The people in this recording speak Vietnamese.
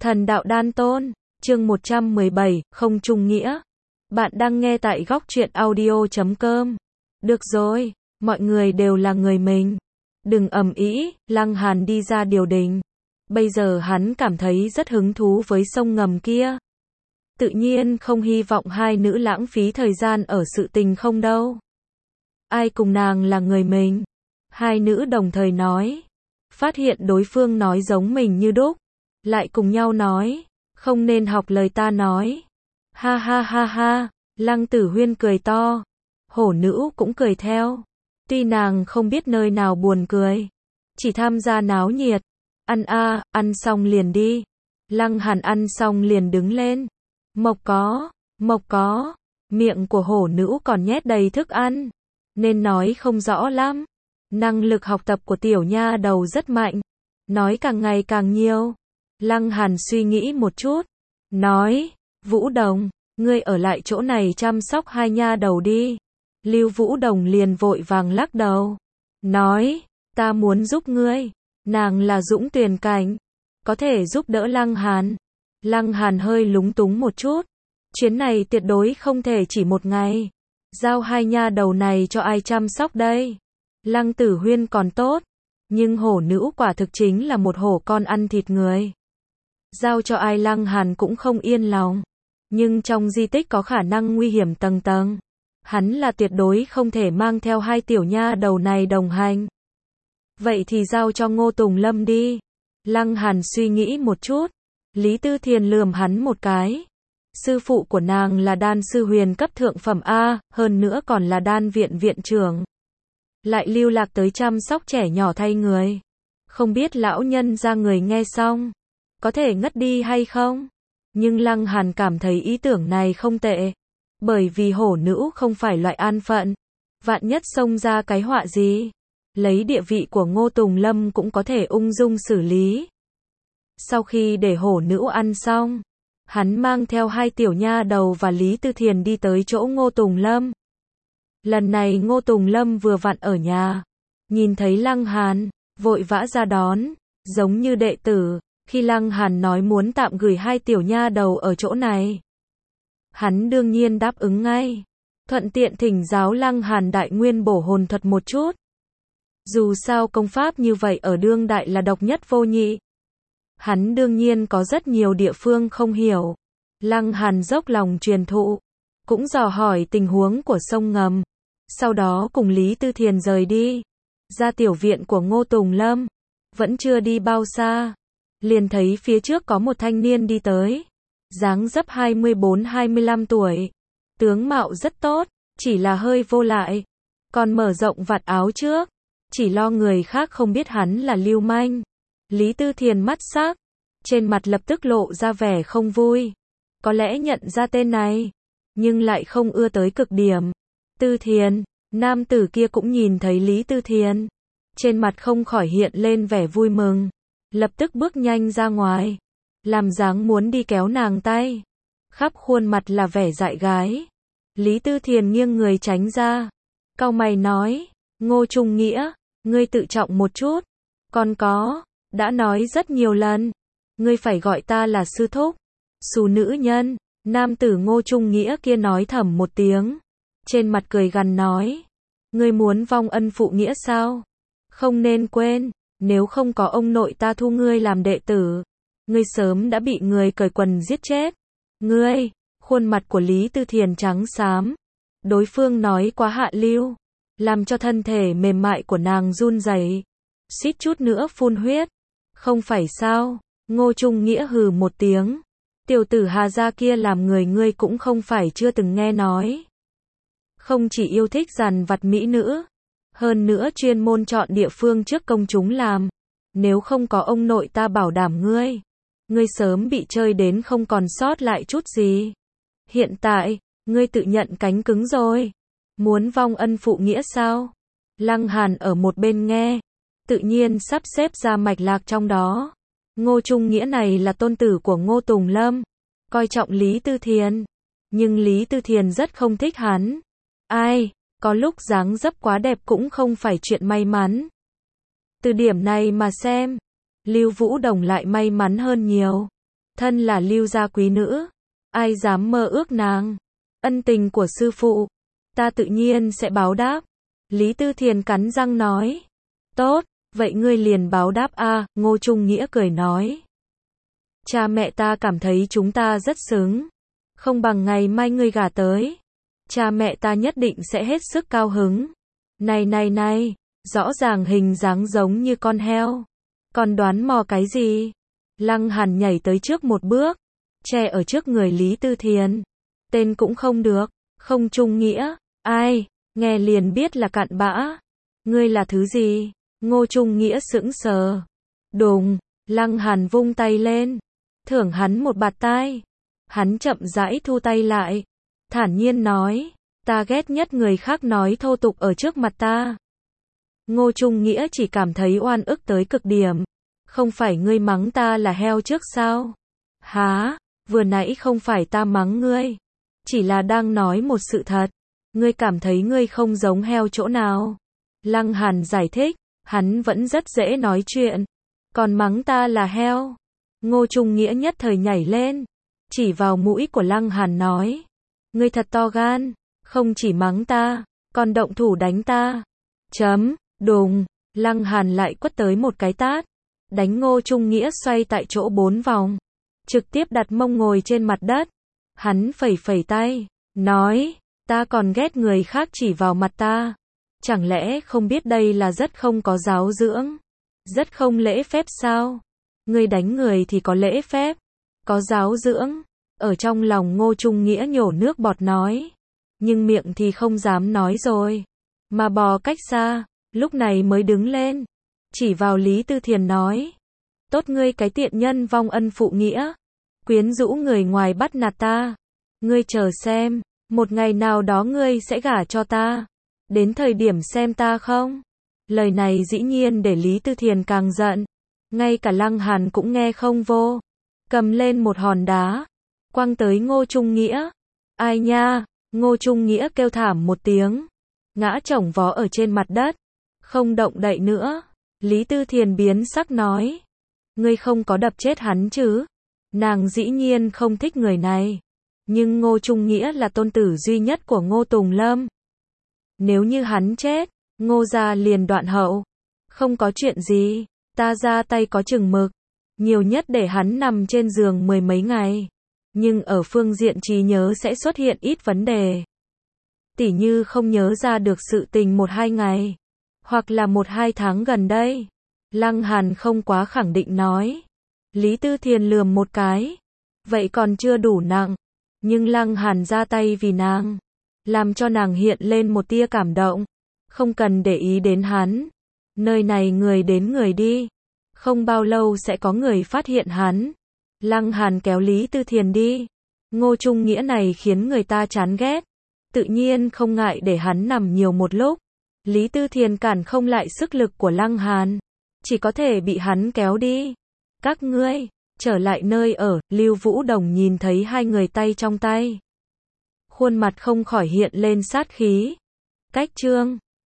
Thần đạo đan tôn, chương 117, không trung nghĩa. Bạn đang nghe tại góc truyện audio.com. Được rồi, mọi người đều là người mình. Đừng ầm ĩ, Lăng Hàn đi ra điều đình. Bây giờ hắn cảm thấy rất hứng thú với sông ngầm kia. Tự nhiên không hy vọng hai nữ lãng phí thời gian ở sự tình không đâu. Ai cùng nàng là người mình? Hai nữ đồng thời nói. Phát hiện đối phương nói giống mình như đúc. Lại cùng nhau nói, không nên học lời ta nói. Ha ha ha ha, Lăng Tử Huyên cười to. Hổ nữ cũng cười theo. Tuy nàng không biết nơi nào buồn cười, chỉ tham gia náo nhiệt. Ăn ăn xong liền đi. Lăng Hàn ăn xong liền đứng lên. Mộc có, miệng của hổ nữ còn nhét đầy thức ăn, nên nói không rõ lắm. Năng lực học tập của tiểu nha đầu rất mạnh, nói càng ngày càng nhiều. Lăng Hàn suy nghĩ một chút, nói, Vũ Đồng, ngươi ở lại chỗ này chăm sóc hai nha đầu đi. Lưu Vũ Đồng liền vội vàng lắc đầu, nói, ta muốn giúp ngươi. Nàng là dũng tuyền cảnh, có thể giúp đỡ Lăng Hàn. Lăng Hàn hơi lúng túng một chút, chuyến này tuyệt đối không thể chỉ một ngày. Giao hai nha đầu này cho ai chăm sóc đây? Lăng Tử Huyên còn tốt, nhưng hổ nữ quả thực chính là một hổ con ăn thịt người. Giao cho ai Lăng Hàn cũng không yên lòng. Nhưng trong di tích có khả năng nguy hiểm tầng tầng. Hắn là tuyệt đối không thể mang theo hai tiểu nha đầu này đồng hành. Vậy thì giao cho Ngô Tùng Lâm đi. Lăng Hàn suy nghĩ một chút. Lý Tư Thiền lườm hắn một cái. Sư phụ của nàng là đan sư huyền cấp thượng phẩm A, hơn nữa còn là đan viện viện trưởng. Lại lưu lạc tới chăm sóc trẻ nhỏ thay người. Không biết lão nhân ra người nghe xong có thể ngất đi hay không? Nhưng Lăng Hàn cảm thấy ý tưởng này không tệ. Bởi vì hổ nữ không phải loại an phận. Vạn nhất xông ra cái họa gì, lấy địa vị của Ngô Tùng Lâm cũng có thể ung dung xử lý. Sau khi để hổ nữ ăn xong, hắn mang theo hai tiểu nha đầu và Lý Tư Thiền đi tới chỗ Ngô Tùng Lâm. Lần này Ngô Tùng Lâm vừa vặn ở nhà, nhìn thấy Lăng Hàn, vội vã ra đón, giống như đệ tử. Khi Lăng Hàn nói muốn tạm gửi hai tiểu nha đầu ở chỗ này, hắn đương nhiên đáp ứng ngay. Thuận tiện thỉnh giáo Lăng Hàn đại nguyên bổ hồn thuật một chút. Dù sao công pháp như vậy ở đương đại là độc nhất vô nhị. Hắn đương nhiên có rất nhiều địa phương không hiểu. Lăng Hàn dốc lòng truyền thụ, cũng dò hỏi tình huống của sông ngầm. Sau đó cùng Lý Tư Thiền rời đi, ra tiểu viện của Ngô Tùng Lâm. Vẫn chưa đi bao xa, liền thấy phía trước có một thanh niên đi tới. Dáng dấp 24-25 tuổi. Tướng mạo rất tốt, chỉ là hơi vô lại. Còn mở rộng vạt áo trước, chỉ lo người khác không biết hắn là lưu manh. Lý Tư Thiền mắt sắc, trên mặt lập tức lộ ra vẻ không vui. Có lẽ nhận ra tên này, nhưng lại không ưa tới cực điểm. Tư Thiền, nam tử kia cũng nhìn thấy Lý Tư Thiền. Trên mặt không khỏi hiện lên vẻ vui mừng. Lập tức bước nhanh ra ngoài, làm dáng muốn đi kéo nàng tay. Khắp khuôn mặt là vẻ dại gái. Lý Tư Thiền nghiêng người tránh ra. Cau mày nói, Ngô Trung Nghĩa, ngươi tự trọng một chút. Còn có, đã nói rất nhiều lần, ngươi phải gọi ta là sư thúc. Xù nữ nhân, nam tử Ngô Trung Nghĩa kia nói thầm một tiếng. Trên mặt cười gằn nói, ngươi muốn vong ân phụ nghĩa sao? Không nên quên, nếu không có ông nội ta thu ngươi làm đệ tử, ngươi sớm đã bị người cởi quần giết chết. Ngươi, khuôn mặt của Lý Tư Thiền trắng xám. Đối phương nói quá hạ lưu, làm cho thân thể mềm mại của nàng run rẩy, suýt chút nữa phun huyết. Không phải sao? Ngô Trung Nghĩa hừ một tiếng. Tiểu tử Hà gia kia làm người ngươi cũng không phải chưa từng nghe nói. Không chỉ yêu thích dằn vặt mỹ nữ, hơn nữa chuyên môn chọn địa phương trước công chúng làm. Nếu không có ông nội ta bảo đảm ngươi sớm bị chơi đến không còn sót lại chút gì. Hiện tại, ngươi tự nhận cánh cứng rồi. Muốn vong ân phụ nghĩa sao? Lăng Hàn ở một bên nghe, tự nhiên sắp xếp ra mạch lạc trong đó. Ngô Trung Nghĩa này là tôn tử của Ngô Tùng Lâm, coi trọng Lý Tư Thiền. Nhưng Lý Tư Thiền rất không thích hắn. Ai, có lúc dáng dấp quá đẹp cũng không phải chuyện may mắn. Từ điểm này mà xem, Lưu Vũ Đồng lại may mắn hơn nhiều. thân là Lưu gia quý nữ, ai dám mơ ước nàng. Ân tình của sư phụ, ta tự nhiên sẽ báo đáp. Lý Tư Thiền cắn răng nói. Tốt, vậy ngươi liền báo đáp a. Ngô Trung Nghĩa cười nói. Cha mẹ ta cảm thấy chúng ta rất xứng. Không bằng ngày mai ngươi gả tới. Cha mẹ ta nhất định sẽ hết sức cao hứng. Này, rõ ràng hình dáng giống như con heo. Còn đoán mò cái gì? Lăng Hàn nhảy tới trước một bước, che ở trước người Lý Tư Thiền. Tên cũng không được, Không Trung Nghĩa, ai, nghe liền biết là cặn bã. Ngươi là thứ gì? Ngô Trung Nghĩa sững sờ. Đùng, Lăng Hàn vung tay lên, thưởng hắn một bạt tai. Hắn chậm rãi thu tay lại, thản nhiên nói, ta ghét nhất người khác nói thô tục ở trước mặt ta. Ngô Trung Nghĩa chỉ cảm thấy oan ức tới cực điểm. Không phải ngươi mắng ta là heo trước sao? Hả? Vừa nãy không phải ta mắng ngươi. Chỉ là đang nói một sự thật. Ngươi cảm thấy ngươi không giống heo chỗ nào? Lăng Hàn giải thích, hắn vẫn rất dễ nói chuyện. Còn mắng ta là heo? Ngô Trung Nghĩa nhất thời nhảy lên, chỉ vào mũi của Lăng Hàn nói. Ngươi thật to gan, không chỉ mắng ta, còn động thủ đánh ta. Đùng, Lăng Hàn lại quất tới một cái tát. Đánh Ngô Trung Nghĩa xoay tại chỗ 4 vòng. Trực tiếp đặt mông ngồi trên mặt đất. Hắn phẩy phẩy tay, nói, ta còn ghét người khác chỉ vào mặt ta. Chẳng lẽ không biết đây là rất không có giáo dưỡng? Rất không lễ phép sao? Ngươi đánh người thì có lễ phép, có giáo dưỡng. Ở trong lòng Ngô Trung Nghĩa nhổ nước bọt nói. Nhưng miệng thì không dám nói rồi. Mà bò cách xa, lúc này mới đứng lên. Chỉ vào Lý Tư Thiền nói. Tốt ngươi cái tiện nhân vong ân phụ nghĩa. Quyến rũ người ngoài bắt nạt ta. Ngươi chờ xem, một ngày nào đó ngươi sẽ gả cho ta. Đến thời điểm xem ta không? Lời này dĩ nhiên để Lý Tư Thiền càng giận. Ngay cả Lăng Hàn cũng nghe không vô. Cầm lên một hòn đá, quăng tới Ngô Trung Nghĩa. Ai nha? Ngô Trung Nghĩa kêu thảm một tiếng, ngã chồng vó ở trên mặt đất, không động đậy nữa. Lý Tư Thiền biến sắc nói. Ngươi không có đập chết hắn chứ? Nàng dĩ nhiên không thích người này. Nhưng Ngô Trung Nghĩa là tôn tử duy nhất của Ngô Tùng Lâm. Nếu như hắn chết, Ngô gia liền đoạn hậu. Không có chuyện gì, ta ra tay có chừng mực. Nhiều nhất để hắn nằm trên giường 10 mấy ngày. Nhưng ở phương diện trí nhớ sẽ xuất hiện ít vấn đề. Tỉ như không nhớ ra được sự tình 1-2 ngày. Hoặc là 1-2 tháng gần đây. Lăng Hàn không quá khẳng định nói. Lý Tư Thiền lườm một cái. Vậy còn chưa đủ nặng. Nhưng Lăng Hàn ra tay vì nàng. Làm cho nàng hiện lên một tia cảm động. Không cần để ý đến hắn. Nơi này người đến người đi. Không bao lâu sẽ có người phát hiện hắn. Lăng Hàn kéo Lý Tư Thiền đi. Ngô Trung Nghĩa này khiến người ta chán ghét. Tự nhiên không ngại để hắn nằm nhiều một lúc. Lý Tư Thiền cản không lại sức lực của Lăng Hàn. Chỉ có thể bị hắn kéo đi. Các ngươi, trở lại nơi ở. Lưu Vũ Đồng nhìn thấy hai người tay trong tay. Khuôn mặt không khỏi hiện lên sát khí. Cách chương